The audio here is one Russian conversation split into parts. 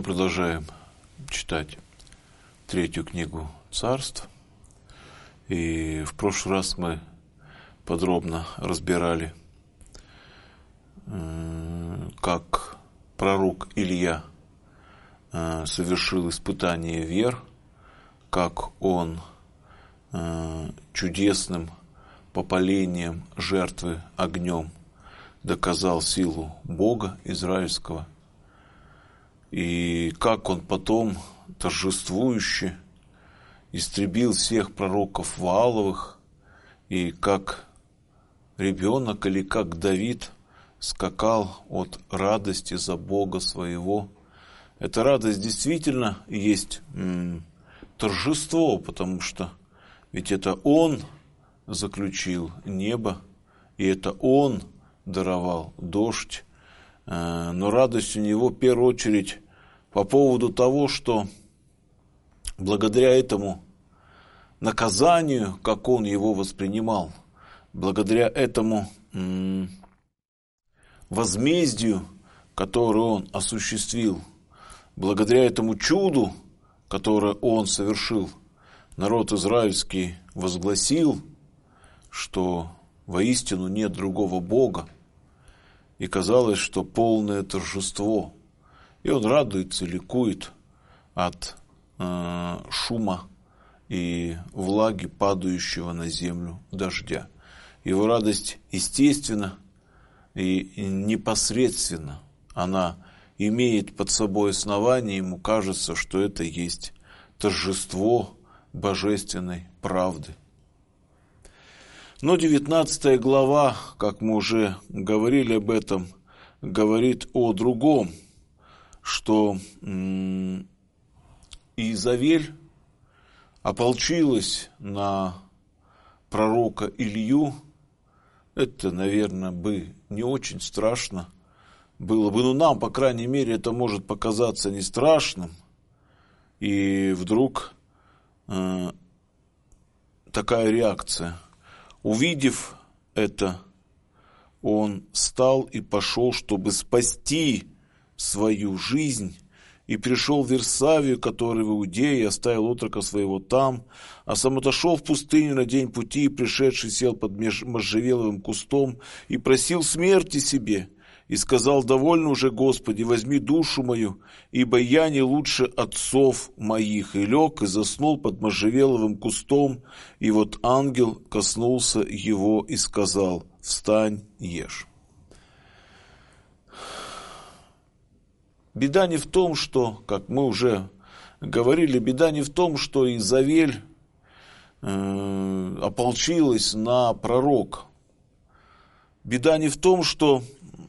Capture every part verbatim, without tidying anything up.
продолжаем читать третью книгу Царств. И в прошлый раз мы подробно разбирали, как пророк Илья совершил испытание вер, как он чудесным попалением жертвы огнем доказал силу Бога израильского, и как он потом торжествующе истребил всех пророков Вааловых, и как ребенок или как Давид скакал от радости за Бога своего. Эта радость действительно есть м, торжество, потому что ведь это Он заключил небо, и это Он даровал дождь. Но радость у него в первую очередь по поводу того, что благодаря этому наказанию, как он его воспринимал, благодаря этому м- возмездию, которое он осуществил, благодаря этому чуду, которое он совершил, народ израильский возгласил, что воистину нет другого Бога, и казалось, что полное торжество. И он радуется, ликует от э, шума и влаги, падающего на землю дождя. Его радость естественна и непосредственно. Она имеет под собой основание, ему кажется, что это есть торжество божественной правды. Но девятнадцатая глава, как мы уже говорили об этом, говорит о другом, что м- Иезавель ополчилась на пророка Илью. Это, наверное, бы не очень страшно было бы, но нам, по крайней мере, это может показаться не страшным. И вдруг э- такая реакция. Увидев это, он встал и пошел, чтобы спасти свою жизнь, и пришел в Вирсавию, который в Иудее, и оставил отрока своего там, а сам отошел в пустыню на день пути, и пришедший сел под можжевеловым кустом и просил смерти себе, и сказал: «Довольно уже, Господи, возьми душу мою, ибо я не лучше отцов моих». И лег, и заснул под можжевеловым кустом, и вот ангел коснулся его и сказал: «Встань, ешь». Беда не в том, что, как мы уже говорили, беда не в том, что Иезавель э, ополчилась на пророка. Беда не в том, что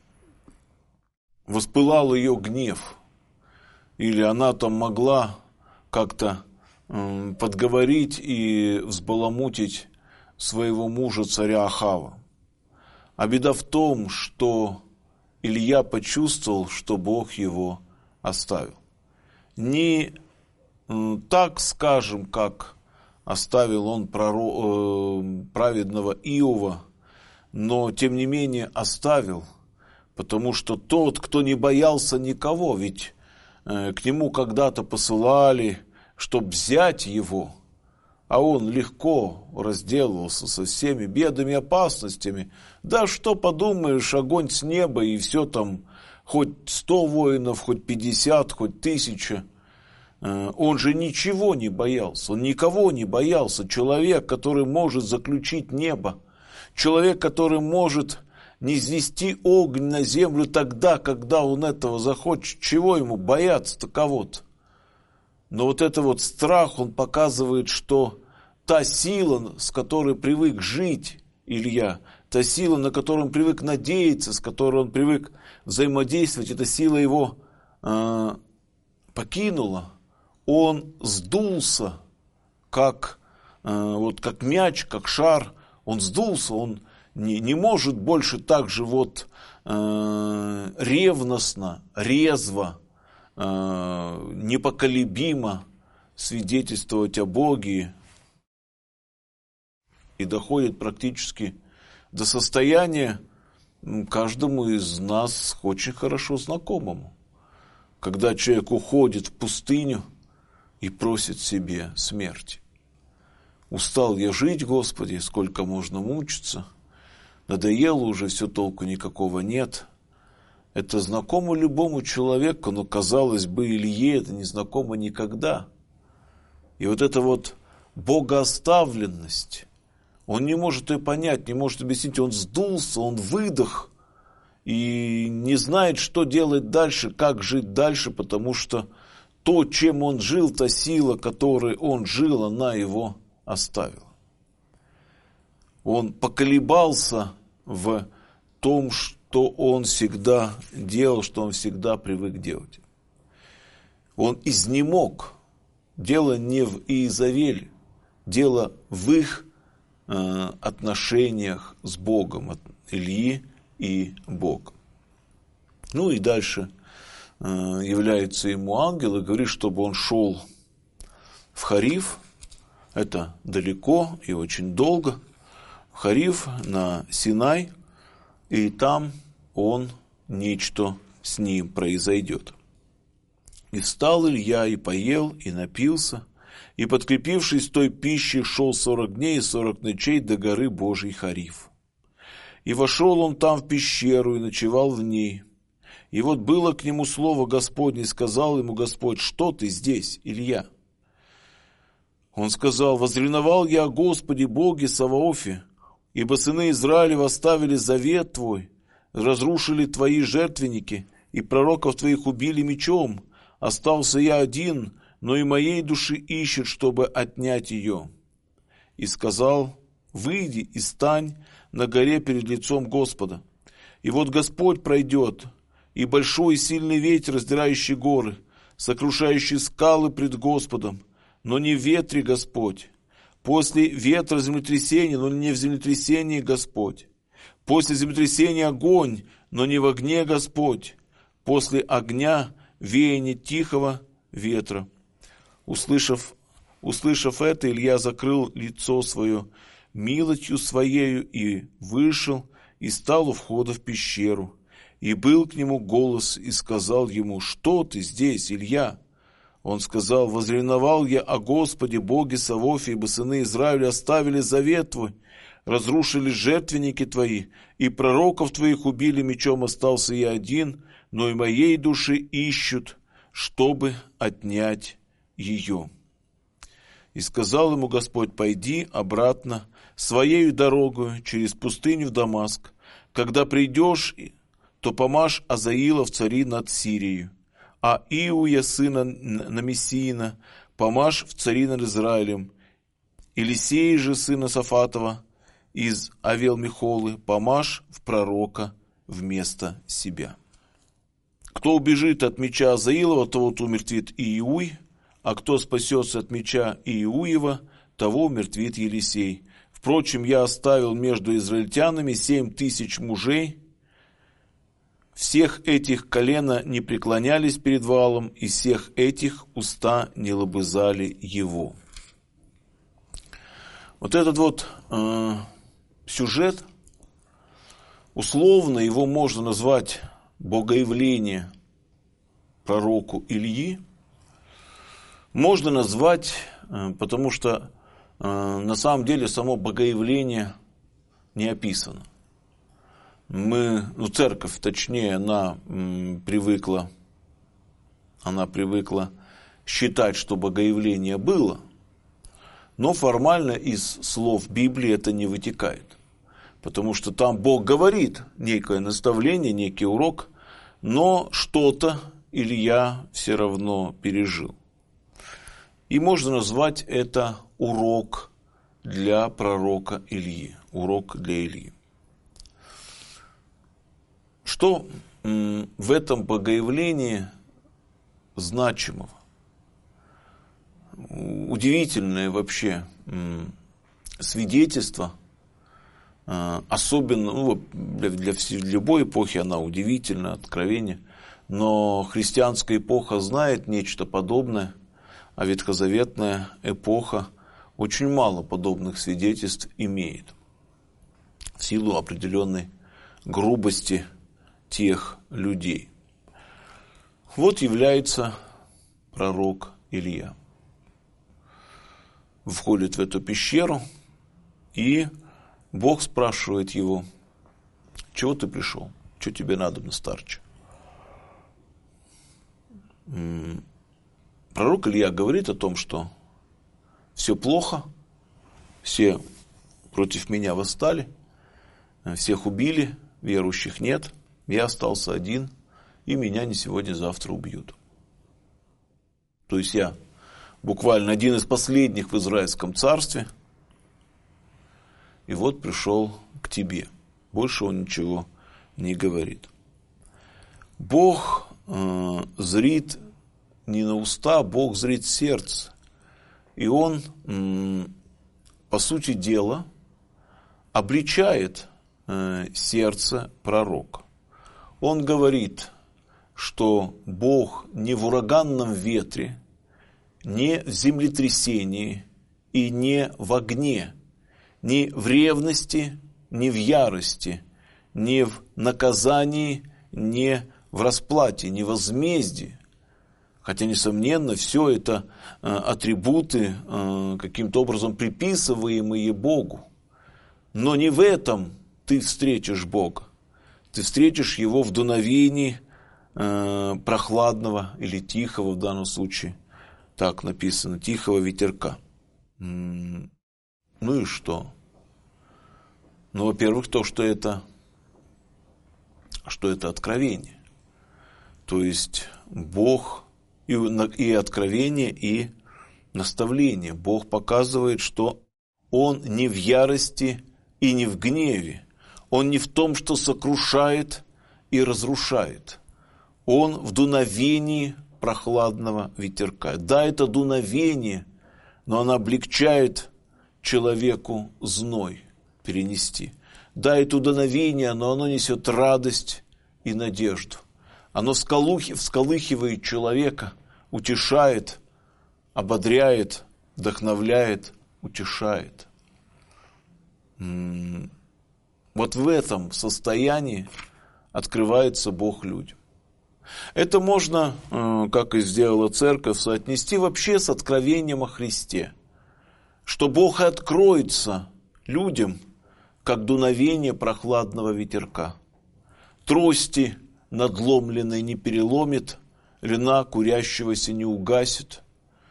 воспылал ее гнев, или она там могла как-то э, подговорить и взбаламутить своего мужа, царя Ахава. А беда в том, что Илья почувствовал, что Бог его оставил. Не э, так, скажем, как оставил он проро... э, праведного Иова, но тем не менее оставил. Потому что тот, кто не боялся никого, ведь э, к нему когда-то посылали, чтобы взять его, а он легко разделывался со всеми бедами и опасностями. Да что подумаешь, огонь с неба, и все там, хоть сто воинов, хоть пятьдесят, хоть тысяча. Э, он же ничего не боялся, он никого не боялся. Человек, который может заключить небо, человек, который может низвести огонь на землю тогда, когда он этого захочет. Чего ему бояться-то кого-то? Но вот это вот страх, он показывает, что та сила, с которой привык жить Илья, та сила, на которую он привык надеяться, с которой он привык взаимодействовать, эта сила его э, покинула. Он сдулся, как, э, вот, как мяч, как шар. Он сдулся, он Не, не может больше так же вот э, ревностно, резво, э, непоколебимо свидетельствовать о Боге, и доходит практически до состояния каждому из нас очень хорошо знакомому. когда человек уходит в пустыню и просит себе смерти. Устал я жить, Господи, сколько можно мучиться. Надоело уже, все толку никакого нет. Это знакомо любому человеку, но, казалось бы, Илье это не знакомо никогда. И вот эта вот богооставленность, он не может ее понять, не может объяснить, он сдулся, он выдох и не знает, что делать дальше, как жить дальше, потому что то, чем он жил, та сила, которой он жил, она его оставила. Он поколебался в том, что он всегда делал, что он всегда привык делать. Он изнемог. Дело не в Иезавеле, дело в их э, отношениях с Богом, от Ильи и Бога. Ну и дальше э, является ему ангел и говорит, чтобы он шел в Хариф. Это далеко и очень долго. В Хариф на Синай, и там он, нечто с ним произойдет. И встал Илья, и поел, и напился, и, подкрепившись той пищей, шел сорок дней и сорок ночей до горы Божией Хариф. И вошел он там в пещеру, и ночевал в ней. И вот было к нему слово Господне, и сказал ему Господь: что ты здесь, Илья? Он сказал: возревновал я о Господе Боге Саваофе, ибо сыны Израилева оставили завет твой, разрушили твои жертвенники, и пророков твоих убили мечом. Остался я один, но и моей души ищет, чтобы отнять ее. И сказал: выйди и стань на горе перед лицом Господа. И вот Господь пройдет, и большой и сильный ветер, раздирающий горы, сокрушающий скалы пред Господом, но не в ветре Господь. После ветра землетрясение, но не в землетрясении Господь. После землетрясения огонь, но не в огне Господь. После огня веяние тихого ветра. Услышав, услышав это, Илья закрыл лицо свое милостью своею и вышел, и стал у входа в пещеру. И был к нему голос, и сказал ему: что ты здесь, Илья? Он сказал: возревновал я о Господе Боге Саваофе, ибо сыны Израиля оставили завет твой, разрушили жертвенники твои, и пророков твоих убили мечом. Остался я один, но и моей души ищут, чтобы отнять ее. И сказал ему Господь: пойди обратно своею дорогою через пустыню в Дамаск. Когда придешь, то помажь Азаила в цари над Сирией, а Иуя, сына Намесиина, помажь в цари над Израилем. Елисея же, сына Сафатова, из Авел-Михолы, помажь в пророка вместо себя. Кто убежит от меча Азаилова, того умертвит Иуй, а кто спасется от меча Иуева, того умертвит Елисей. Впрочем, я оставил между израильтянами семь тысяч мужей. Всех этих колена не преклонялись перед Ваалом, и всех этих уста не лобызали его. Вот этот вот э, сюжет, условно его можно назвать богоявление пророку Ильи, можно назвать, э, потому что э, на самом деле само богоявление не описано. Мы, ну, церковь, точнее, она м, привыкла, она привыкла считать, что богоявление было, но формально из слов Библии это не вытекает. Потому что там Бог говорит некое наставление, некий урок, но что-то Илья все равно пережил. И можно назвать это урок для пророка Ильи, урок для Ильи. Что м, в этом богоявлении значимого? Удивительное вообще м, свидетельство, э, особенно ну, для, для, для любой эпохи она удивительна, откровение, но христианская эпоха знает нечто подобное, а ветхозаветная эпоха очень мало подобных свидетельств имеет в силу определенной грубости тех людей. Вот является пророк Илья. Входит в эту пещеру, и Бог спрашивает его: чего ты пришел? Что тебе надо, старче? Пророк Илья говорит о том, что все плохо, все против меня восстали, всех убили, верующих нет, я остался один, и меня не сегодня, завтра убьют. То есть я буквально один из последних в Израильском царстве, и вот пришел к тебе. Больше он ничего не говорит. Бог э, зрит не на уста, Бог зрит сердце. И он, э, по сути дела, обличает э, сердце пророка. Он говорит, что Бог не в ураганном ветре, не в землетрясении и не в огне, не в ревности, не в ярости, не в наказании, не в расплате, не в возмездии. Хотя, несомненно, все это э, атрибуты, э, каким-то образом приписываемые Богу. Но не в этом ты встретишь Бога. Ты встретишь Его в дуновении э, прохладного или тихого, в данном случае, так написано, тихого ветерка. Ну и что? Ну, во-первых, то, что это, что это откровение. То есть Бог и, и откровение, и наставление. Бог показывает, что Он не в ярости и не в гневе. Он не в том, что сокрушает и разрушает. Он в дуновении прохладного ветерка. Да, это дуновение, но оно облегчает человеку зной перенести. Да, это дуновение, но оно несет радость и надежду. Оно всколыхивает человека, утешает, ободряет, вдохновляет, утешает. Вот в этом состоянии открывается Бог людям. Это можно, как и сделала церковь, соотнести вообще с откровением о Христе. Что Бог откроется людям, как дуновение прохладного ветерка. Трости надломленной не переломит, льна курящегося не угасит.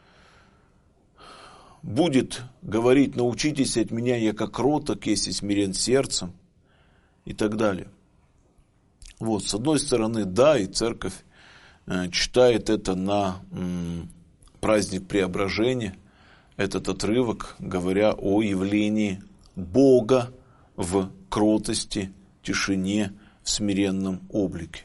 Будет говорить: научитесь от меня, я как кроток, если смирен сердцем, и так далее. Вот, с одной стороны, да, и церковь э, читает это на м, праздник Преображения, этот отрывок, говоря о явлении Бога в кротости, тишине, в смиренном облике.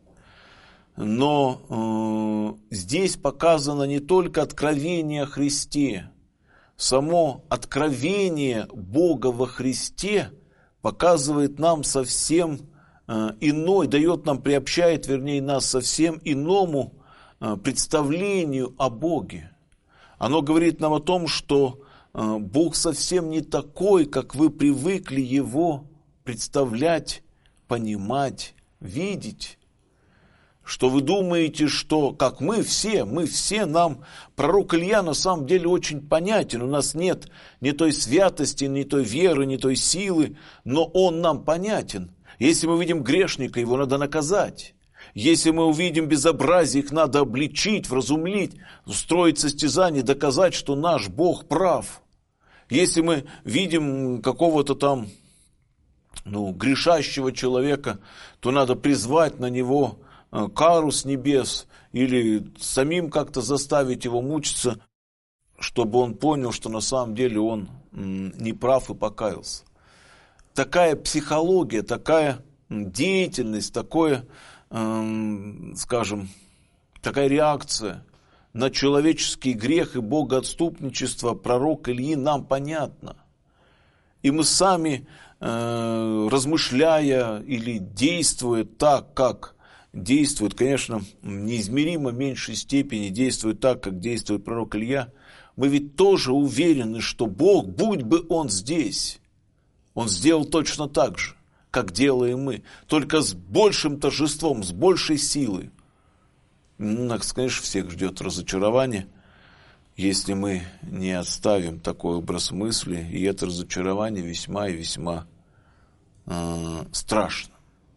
Но э, здесь показано не только откровение о Христе. Само откровение Бога во Христе показывает нам совсем э, иной, дает нам, приобщает, вернее, нас совсем иному э, представлению о Боге. Оно говорит нам о том, что э, Бог совсем не такой, как вы привыкли Его представлять, понимать, видеть. Что вы думаете, что, как мы все, мы все, нам пророк Илья на самом деле очень понятен. У нас нет ни той святости, ни той веры, ни той силы, но он нам понятен. Если мы видим грешника, его надо наказать. Если мы увидим безобразие, их надо обличить, вразумлить, устроить состязание, доказать, что наш Бог прав. Если мы видим какого-то там, ну, грешащего человека, то надо призвать на него кару с небес или самим как-то заставить его мучиться, чтобы он понял, что на самом деле он не прав и покаялся. Такая психология, такая деятельность, такое, скажем, такая реакция на человеческий грех и богоотступничество пророка Ильи нам понятна. И мы сами, размышляя или действуя так, как действует, конечно, в неизмеримо меньшей степени действует так, как действует пророк Илья, мы ведь тоже уверены, что Бог, будь бы Он здесь, Он сделал точно так же, как делаем мы, только с большим торжеством, с большей силой. Ну, нас, конечно, всех ждет разочарование, если мы не оставим такой образ мысли, и это разочарование весьма и весьма э, страшно.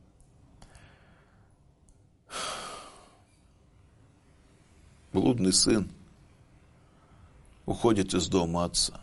Блудный сын уходит из дома отца.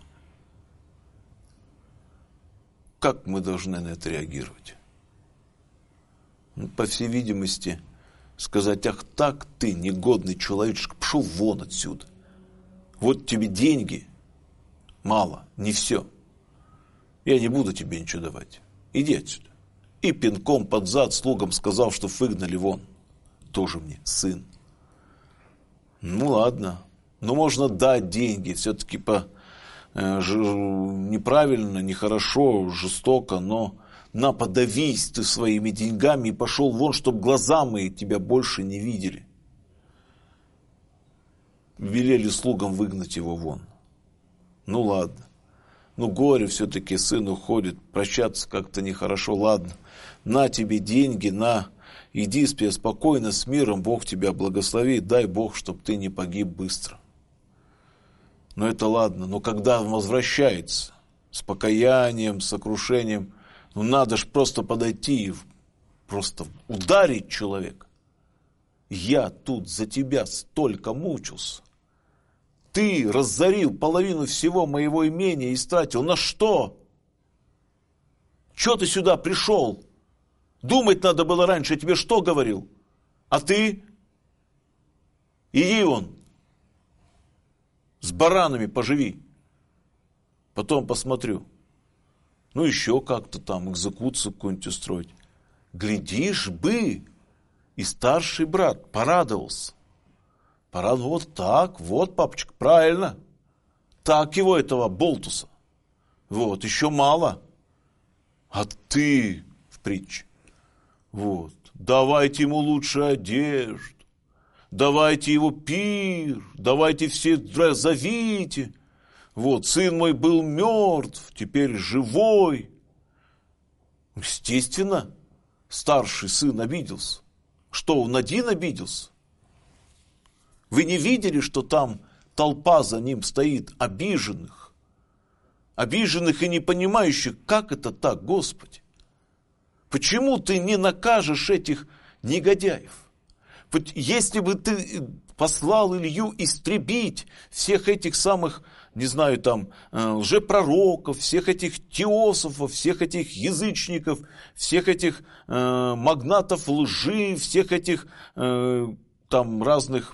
Как мы должны на это реагировать? Ну, по всей видимости, сказать: ах так ты, негодный человечек, пошел вон отсюда. Вот тебе деньги, мало, не все. Я не буду тебе ничего давать. Иди отсюда. И пинком под зад слугам сказал, что выгнали вон. Тоже мне сын. Ну ладно, ну можно дать деньги, все-таки по, э, ж, неправильно, нехорошо, жестоко, но на, подавись ты своими деньгами и пошел вон, чтобы глаза мои тебя больше не видели. Велели слугам выгнать его вон. Ну ладно. Ну горе все-таки, сын уходит, прощаться как-то нехорошо, ладно. На тебе деньги, на, иди спи спокойно, с миром, Бог тебя благослови, дай Бог, чтобы ты не погиб быстро. Но это ладно, но когда он возвращается с покаянием, с сокрушением, ну надо ж просто подойти и просто ударить человека. Я тут за тебя столько мучился. Ты разорил половину всего моего имения и истратил. На что? Чего ты сюда пришел? Думать надо было раньше, я тебе что говорил? А ты? Иди вон. С баранами поживи. Потом посмотрю. Ну еще как-то там экзекуцию какую-нибудь устроить. Глядишь бы, и старший брат порадовался. Порадовался, вот так, вот, папочка, правильно. Так его, этого болтуса. Вот, еще мало. А ты в притче. Вот, давайте ему лучше одежду. Давайте его пир. Давайте все зовите. Вот, сын мой был мертв, теперь живой. Естественно, старший сын обиделся. Что, он один обиделся? Вы не видели, что там толпа за ним стоит, обиженных? Обиженных и не понимающих, как это так, Господи? Почему ты не накажешь этих негодяев? Если бы ты послал Илью истребить всех этих самых, не знаю, там, лжепророков, всех этих теософов, всех этих язычников, всех этих э, магнатов лжи, всех этих э, там разных,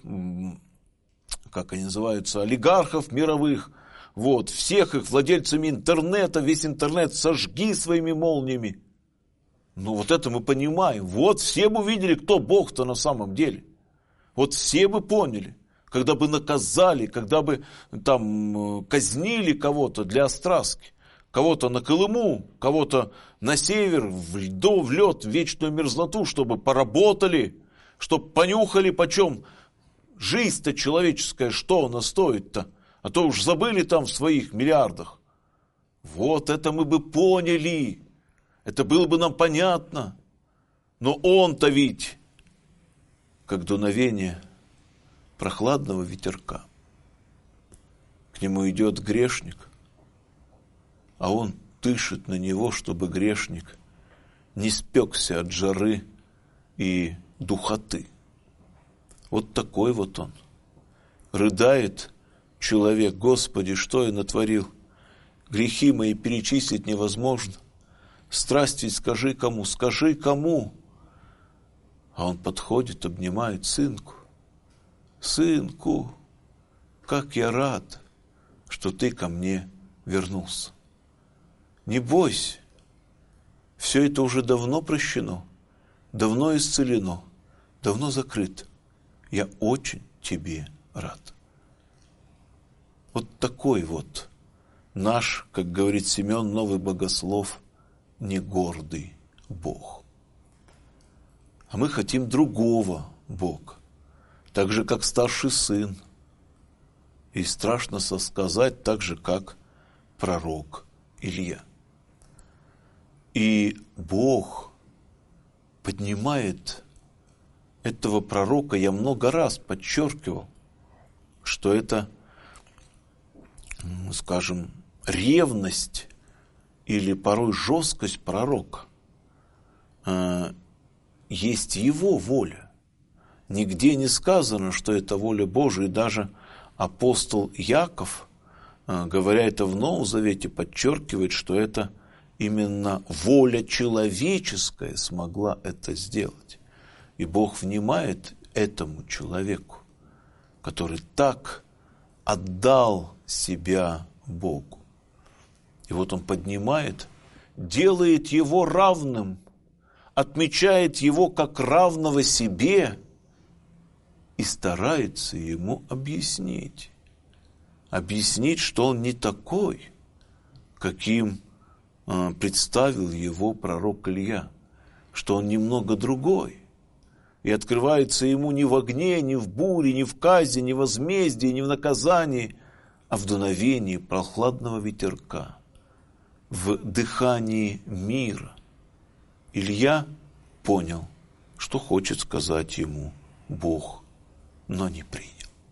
как они называются, олигархов мировых, вот, всех их владельцами интернета, весь интернет сожги своими молниями. Ну вот это мы понимаем. Вот все бы увидели, кто Бог-то на самом деле. Вот все бы поняли, когда бы наказали, когда бы там казнили кого-то для остраски, кого-то на Колыму, кого-то на север, в льду, в лед, в вечную мерзлоту, чтобы поработали, чтобы понюхали, почем жизнь-то человеческая, что она стоит-то, а то уж забыли там в своих миллиардах. Вот это мы бы поняли, это было бы нам понятно, но он-то ведь как дуновение прохладного ветерка. К нему идет грешник, а он дышит на него, чтобы грешник не спекся от жары и духоты. Вот такой вот он. Рыдает человек: Господи, что я натворил? Грехи мои перечислить невозможно. Страсть ведь скажи кому, скажи кому. А он подходит, обнимает: сынку, сынку, как я рад, что ты ко мне вернулся. Не бойся, все это уже давно прощено, давно исцелено, давно закрыто. Я очень тебе рад. Вот такой вот наш, как говорит Семен, новый богослов, не гордый Бог. А мы хотим другого Бога, так же, как старший сын. И страшно сказать, так же, как пророк Илья. И Бог поднимает этого пророка я много раз подчеркивал, что это, скажем, ревность или порой жесткость пророка э, есть его воля. Нигде не сказано, что это воля Божия. И даже апостол Яков, э, говоря это в Новом Завете, подчеркивает, что это именно воля человеческая смогла это сделать. И Бог внимает этому человеку, который так отдал себя Богу. И вот он поднимает, делает его равным, отмечает его как равного себе и старается ему объяснить. Объяснить, что он не такой, каким э, представил его пророк Илья, что он немного другой. И открывается ему не в огне, не в буре, не в казни, не в возмездии, не в наказании, а в дуновении прохладного ветерка, в дыхании мира. Илья понял, что хочет сказать ему Бог, но не принял.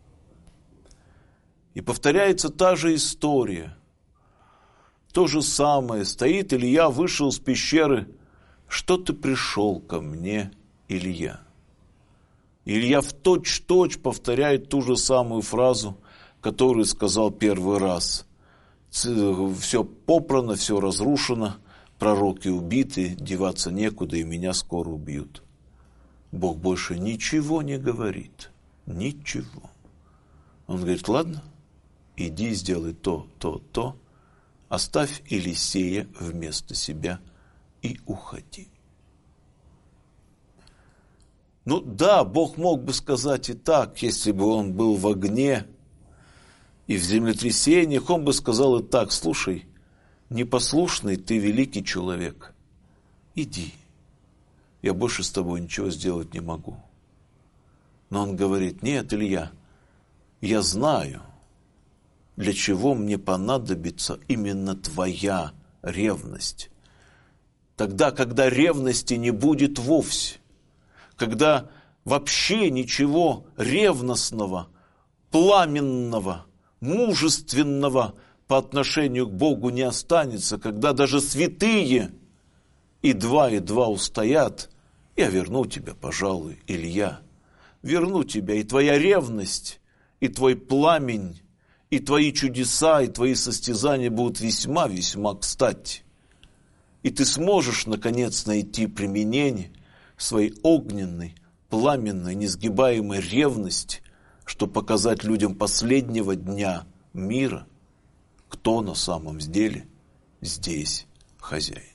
И повторяется та же история. То же самое. Стоит Илья, вышел из пещеры. Что ты пришел ко мне, Илья? Илья в точь-точь повторяет ту же самую фразу, которую сказал первый раз. Все попрано, все разрушено, пророки убиты, деваться некуда, и меня скоро убьют. Бог больше ничего не говорит. Ничего. Он говорит, ладно, иди сделай то, то, то, оставь Елисея вместо себя и уходи. Ну да, Бог мог бы сказать и так, если бы он был в огне и в землетрясениях, он бы сказал и так, слушай, непослушный ты великий человек, иди, я больше с тобой ничего сделать не могу. Но он говорит, нет, Илья, я знаю, для чего мне понадобится именно твоя ревность. Тогда, когда ревности не будет вовсе, когда вообще ничего ревностного, пламенного, мужественного по отношению к Богу не останется, когда даже святые и два, и два устоят, я верну тебя, пожалуй, Илья, верну тебя, и твоя ревность, и твой пламень, и твои чудеса, и твои состязания будут весьма-весьма кстати. И ты сможешь, наконец, найти применение своей огненной, пламенной, несгибаемой ревности, чтобы показать людям последнего дня мира, кто на самом деле здесь хозяин.